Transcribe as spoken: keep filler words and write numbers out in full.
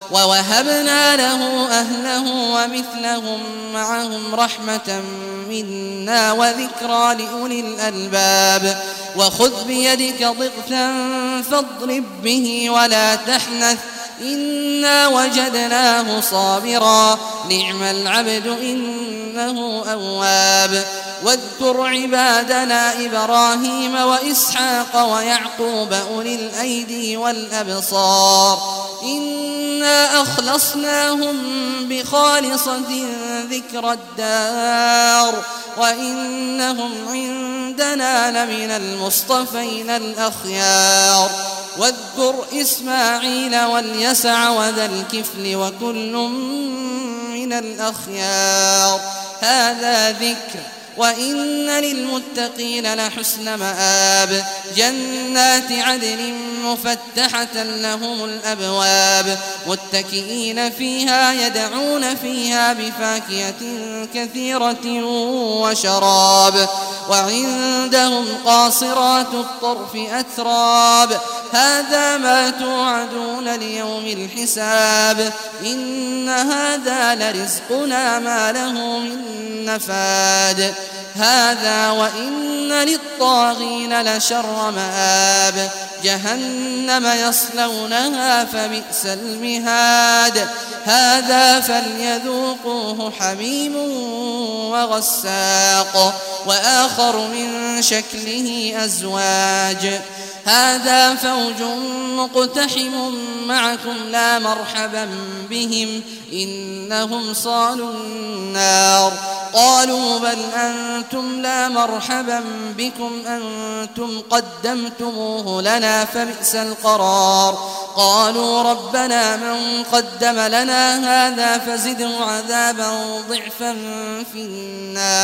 ووهبنا له أهله ومثلهم معهم رحمة منا وذكرى لأولي الألباب وخذ بيدك ضغثا فاضرب به ولا تحنث إنا وجدناه صابرا نعم العبد إنه أواب واذكر عبادنا إبراهيم وإسحاق ويعقوب أولي الأيدي والأبصار إنا أخلصناهم بخالصة ذكر الدار وإنهم عندنا لمن المصطفين الأخيار واذكر إسماعيل واليسع وذا الكفل وكل من الأخيار هذا ذكر وإن للمتقين لحسن مآب جنات عدن مفتحة لهم الأبواب متكئين فيها يدعون فيها بفاكهة كثيرة وشراب وعندهم قاصرات الطرف أتراب هذا ما توعدون ليوم الحساب إن هذا لرزقنا ما له من نفاد هذا وإن للطاغين لشر مآب جهنم يصلونها فبئس المهاد هذا فليذوقوه حميم وغساق وآخر من شكله أزواج هذا فوج مقتحم معكم لا مرحبا بهم إنهم صالوا النار قالوا بل أنتم لا مرحبا بكم أنتم قدمتموه لنا فبئس القرار قالوا ربنا من قدم لنا هذا فزده عذابا ضعفا في النار